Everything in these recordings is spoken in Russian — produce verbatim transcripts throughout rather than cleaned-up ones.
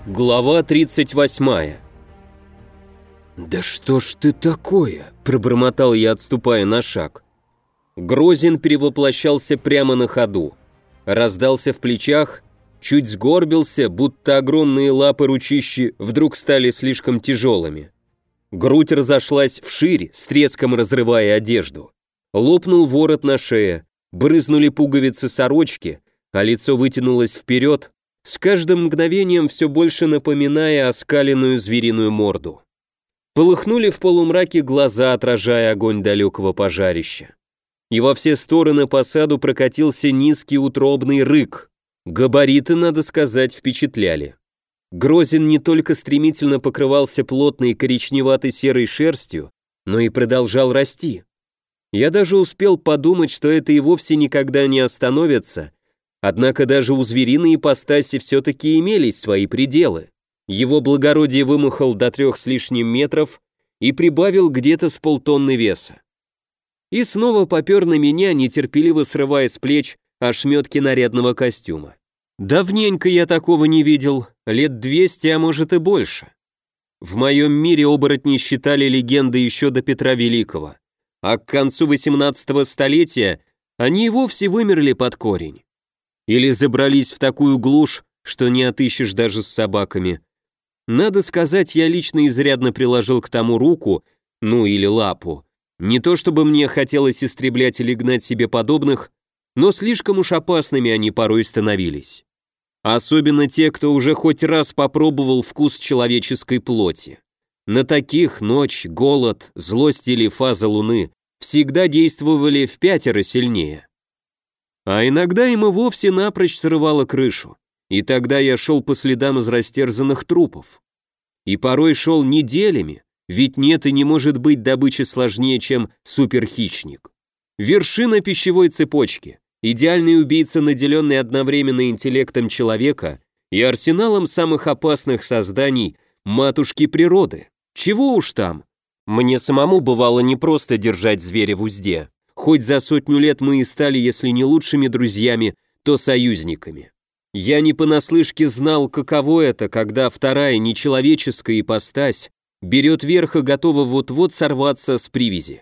Глава тридцать восьмая. «Да что ж ты такое?» – пробормотал я, отступая на шаг. Грозин перевоплощался прямо на ходу. Раздался в плечах, чуть сгорбился, будто огромные лапы ручищи вдруг стали слишком тяжелыми. Грудь разошлась вширь, с треском разрывая одежду. Лопнул ворот на шее, брызнули пуговицы сорочки, а лицо вытянулось вперед, с каждым мгновением все больше напоминая оскаленную звериную морду. Полыхнули в полумраке глаза, отражая огонь далекого пожарища. И во все стороны по саду прокатился низкий утробный рык. Габариты, надо сказать, впечатляли. Грозин не только стремительно покрывался плотной коричневатой серой шерстью, но и продолжал расти. Я даже успел подумать, что это и вовсе никогда не остановится. Однако даже у звериной ипостаси все-таки имелись свои пределы. Его благородие вымахал до трех с лишним метров и прибавил где-то с полтонны веса. И снова попер на меня, нетерпеливо срывая с плеч ошметки нарядного костюма. Давненько я такого не видел, лет двести, а может и больше. В моем мире оборотни считали легендой еще до Петра Великого, а к концу восемнадцатого столетия они и вовсе вымерли под корень. Или забрались в такую глушь, что не отыщешь даже с собаками. Надо сказать, я лично изрядно приложил к тому руку, ну или лапу. Не то чтобы мне хотелось истреблять или гнать себе подобных, но слишком уж опасными они порой становились. Особенно те, кто уже хоть раз попробовал вкус человеческой плоти. На таких ночь, голод, злость или фаза луны всегда действовали впятеро сильнее. А иногда им и вовсе напрочь срывало крышу, и тогда я шел по следам из растерзанных трупов. И порой шел неделями, ведь нет и не может быть добычи сложнее, чем суперхищник. Вершина пищевой цепочки, идеальный убийца, наделенный одновременно интеллектом человека и арсеналом самых опасных созданий матушки природы. Чего уж там. Мне самому бывало непросто держать зверя в узде. Хоть за сотню лет мы и стали, если не лучшими друзьями, то союзниками. Я не понаслышке знал, каково это, когда вторая нечеловеческая ипостась берет верх и готова вот-вот сорваться с привязи.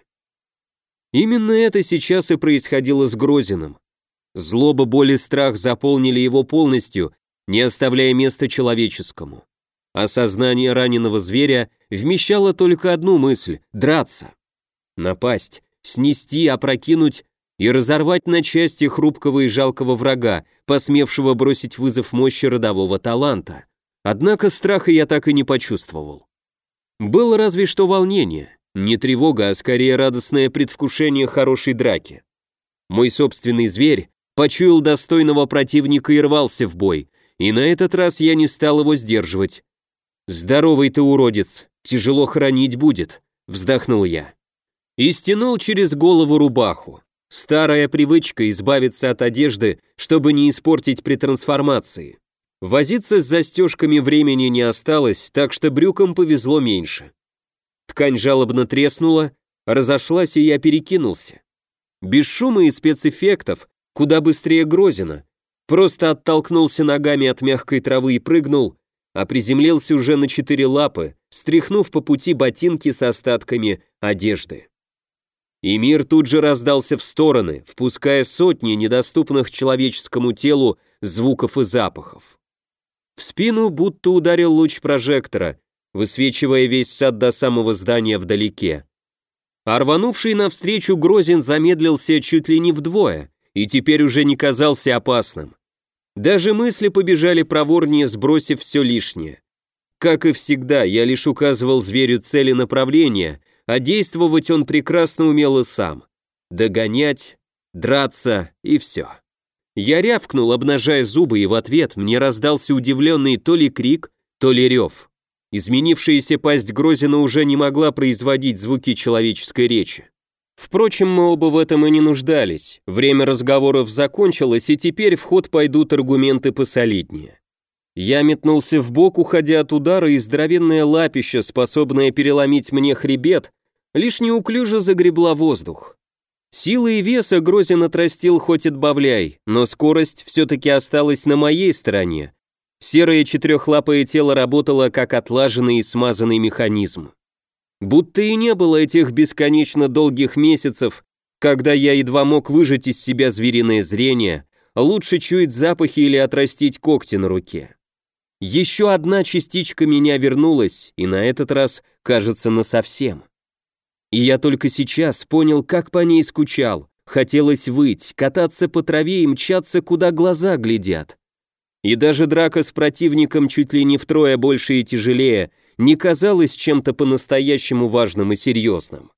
Именно это сейчас и происходило с Грозиным. Злоба, боль и страх заполнили его полностью, не оставляя места человеческому. А сознание раненого зверя вмещало только одну мысль – драться. Напасть. Снести, опрокинуть и разорвать на части хрупкого и жалкого врага, посмевшего бросить вызов мощи родового таланта. Однако страха я так и не почувствовал. Было разве что волнение, не тревога, а скорее радостное предвкушение хорошей драки. Мой собственный зверь почуял достойного противника и рвался в бой, и на этот раз я не стал его сдерживать. «Здоровый ты, уродец, тяжело хоронить будет», — вздохнул я. И стянул через голову рубаху. Старая привычка избавиться от одежды, чтобы не испортить при трансформации. Возиться с застежками времени не осталось, так что брюкам повезло меньше. Ткань жалобно треснула, разошлась, и я перекинулся. Без шума и спецэффектов, куда быстрее Грозина. Просто оттолкнулся ногами от мягкой травы и прыгнул, а приземлился уже на четыре лапы, стряхнув по пути ботинки с остатками одежды. И мир тут же раздался в стороны, впуская сотни недоступных человеческому телу звуков и запахов. В спину будто ударил луч прожектора, высвечивая весь сад до самого здания вдалеке. А рванувший навстречу Грозин замедлился чуть ли не вдвое, и теперь уже не казался опасным. Даже мысли побежали проворнее, сбросив все лишнее. Как и всегда, я лишь указывал зверю цели направления, а действовать он прекрасно умел и сам. Догонять, драться и все. Я рявкнул, обнажая зубы, и в ответ мне раздался удивленный то ли крик, то ли рев. Изменившаяся пасть Грозина уже не могла производить звуки человеческой речи. Впрочем, мы оба в этом и не нуждались. Время разговоров закончилось, и теперь в ход пойдут аргументы посолиднее. Я метнулся вбок, уходя от удара, и здоровенное лапище, способное переломить мне хребет, лишь неуклюже загребла воздух. Силы и веса Грозин отрастил хоть отбавляй, но скорость все-таки осталась на моей стороне, Серое четырехлапое тело работало как отлаженный и смазанный механизм. Будто и не было этих бесконечно долгих месяцев, когда я едва мог выжать из себя звериное зрение, лучше чуять запахи или отрастить когти на руке. Еще одна частичка меня вернулась, и на этот раз, кажется, насовсем. И я только сейчас понял, как по ней скучал. Хотелось выть, кататься по траве и мчаться, куда глаза глядят. И даже драка с противником чуть ли не втрое больше и тяжелее не казалась чем-то по-настоящему важным и серьезным.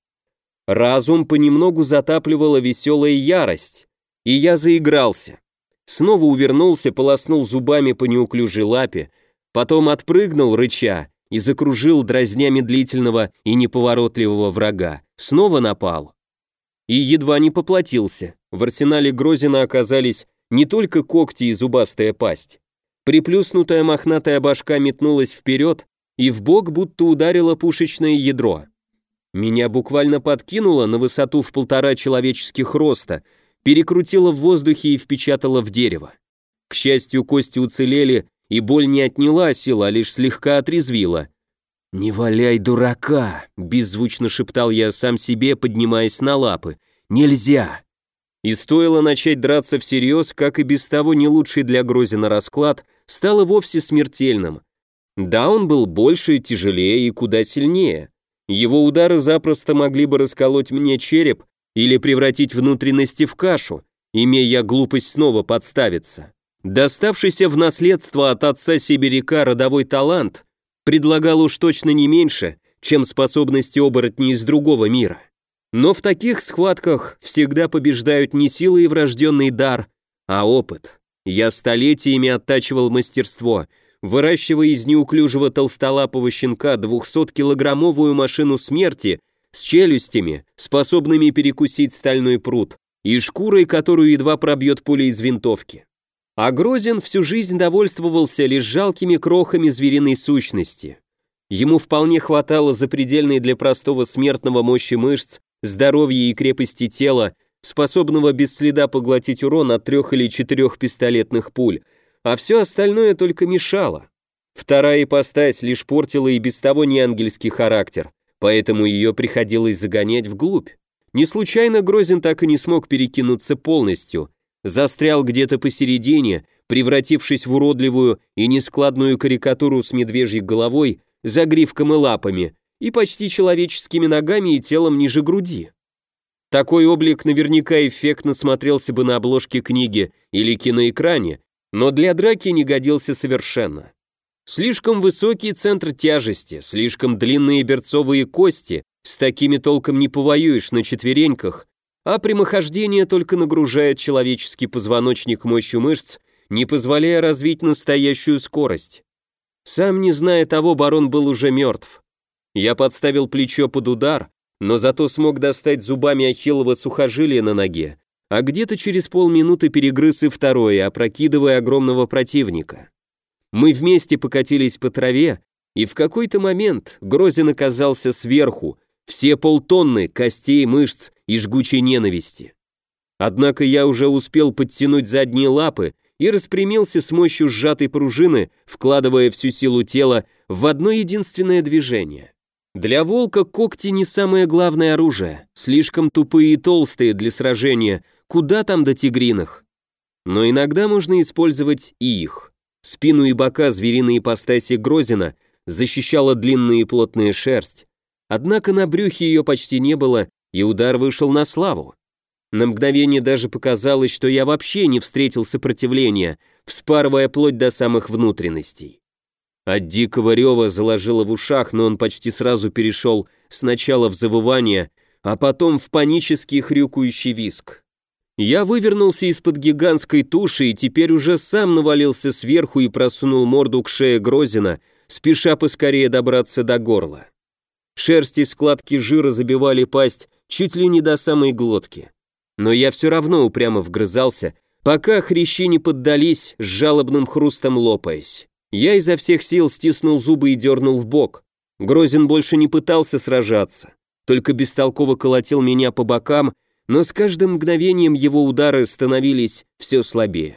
Разум понемногу затапливала веселая ярость, и я заигрался. Снова увернулся, полоснул зубами по неуклюжей лапе, потом отпрыгнул, рыча, и закружил, дразня медлительного и неповоротливого врага. Снова напал. И едва не поплатился. В арсенале Грозина оказались не только когти и зубастая пасть. Приплюснутая мохнатая башка метнулась вперед, и в бок будто ударило пушечное ядро. Меня буквально подкинуло на высоту в полтора человеческих роста, перекрутило в воздухе и впечатало в дерево. К счастью, кости уцелели, и боль не отняла сил, а лишь слегка отрезвила. «Не валяй дурака!» – беззвучно шептал я сам себе, поднимаясь на лапы. «Нельзя!» И стоило начать драться всерьез, как и без того не лучший для Грозина расклад стал и вовсе смертельным. Да, он был больше, тяжелее и куда сильнее. Его удары запросто могли бы расколоть мне череп или превратить внутренности в кашу, имея я глупость снова подставиться. Доставшийся в наследство от отца сибиряка родовой талант предлагал уж точно не меньше, чем способности оборотней из другого мира. Но в таких схватках всегда побеждают не сила и врожденный дар, а опыт. Я столетиями оттачивал мастерство, выращивая из неуклюжего толстолапого щенка двухсоткилограммовую машину смерти с челюстями, способными перекусить стальной прут, и шкурой, которую едва пробьет пуля из винтовки. А Грозин всю жизнь довольствовался лишь жалкими крохами звериной сущности. Ему вполне хватало запредельной для простого смертного мощи мышц, здоровья и крепости тела, способного без следа поглотить урон от трех или четырех пистолетных пуль, а все остальное только мешало. Вторая ипостась лишь портила и без того неангельский характер, поэтому ее приходилось загонять вглубь. Не случайно Грозин так и не смог перекинуться полностью, застрял где-то посередине, превратившись в уродливую и нескладную карикатуру с медвежьей головой, загривком и лапами, и почти человеческими ногами и телом ниже груди. Такой облик наверняка эффектно смотрелся бы на обложке книги или киноэкране, но для драки не годился совершенно. Слишком высокий центр тяжести, слишком длинные берцовые кости, с такими толком не повоюешь на четвереньках, а прямохождение только нагружает человеческий позвоночник мощью мышц, не позволяя развить настоящую скорость. Сам не зная того, барон был уже мертв. Я подставил плечо под удар, но зато смог достать зубами ахиллово сухожилие на ноге, а где-то через полминуты перегрыз и второе, опрокидывая огромного противника. Мы вместе покатились по траве, и в какой-то момент Грозин оказался сверху, все полтонны костей, мышц и жгучей ненависти. Однако я уже успел подтянуть задние лапы и распрямился с мощью сжатой пружины, вкладывая всю силу тела в одно единственное движение. Для волка когти не самое главное оружие, слишком тупые и толстые для сражения, куда там до тигриных. Но иногда можно использовать и их. Спину и бока звериной ипостаси Грозина защищала длинная и плотная шерсть, однако на брюхе ее почти не было, и удар вышел на славу. На мгновение даже показалось, что я вообще не встретил сопротивления, вспарывая плоть до самых внутренностей. От дикого рева заложило в ушах, но он почти сразу перешел сначала в завывание, а потом в панический хрюкающий визг. Я вывернулся из-под гигантской туши и теперь уже сам навалился сверху и просунул морду к шее Грозина, спеша поскорее добраться до горла. Шерсть и складки жира забивали пасть чуть ли не до самой глотки. Но я все равно упрямо вгрызался, пока хрящи не поддались, с жалобным хрустом лопаясь. Я изо всех сил стиснул зубы и дернул в бок. Грозин больше не пытался сражаться, только бестолково колотил меня по бокам, но с каждым мгновением его удары становились все слабее.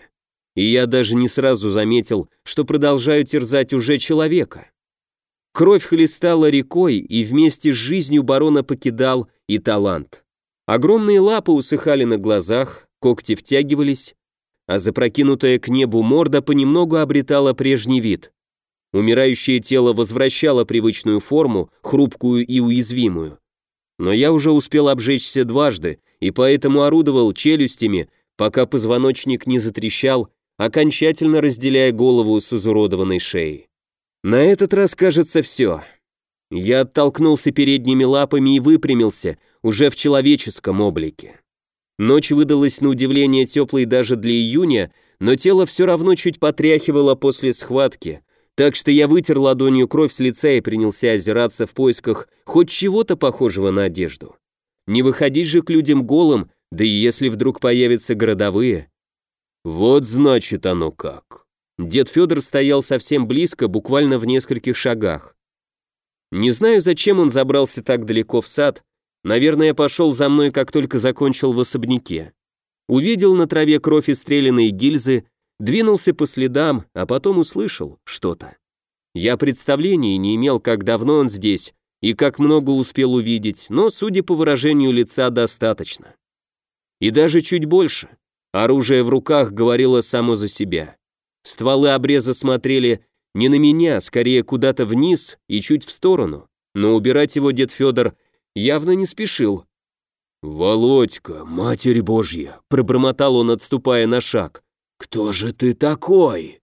и я даже не сразу заметил, что продолжаю терзать уже человека. Кровь хлестала рекой, и вместе с жизнью барона покидал и талант. Огромные лапы усыхали на глазах, когти втягивались, а запрокинутая к небу морда понемногу обретала прежний вид. Умирающее тело возвращало привычную форму, хрупкую и уязвимую. Но я уже успел обжечься дважды, и поэтому орудовал челюстями, пока позвоночник не затрещал, окончательно разделяя голову с изуродованной шеей. На этот раз, кажется, все. Я оттолкнулся передними лапами и выпрямился, уже в человеческом облике. Ночь выдалась на удивление теплой даже для июня, но тело все равно чуть потряхивало после схватки, так что я вытер ладонью кровь с лица и принялся озираться в поисках хоть чего-то похожего на одежду. Не выходить же к людям голым, да и если вдруг появятся городовые. Вот значит оно как. Дед Федор стоял совсем близко, буквально в нескольких шагах. Не знаю, зачем он забрался так далеко в сад, наверное, пошел за мной, как только закончил в особняке. Увидел на траве кровь и стрелянные гильзы, двинулся по следам, а потом услышал что-то. Я представления не имел, как давно он здесь и как много успел увидеть, но, судя по выражению лица, достаточно. И даже чуть больше. Оружие в руках говорило само за себя. Стволы обреза смотрели не на меня, скорее куда-то вниз и чуть в сторону, но убирать его дед Федор явно не спешил. «Володька, Матерь Божья!» — пробормотал он, отступая на шаг. «Кто же ты такой?»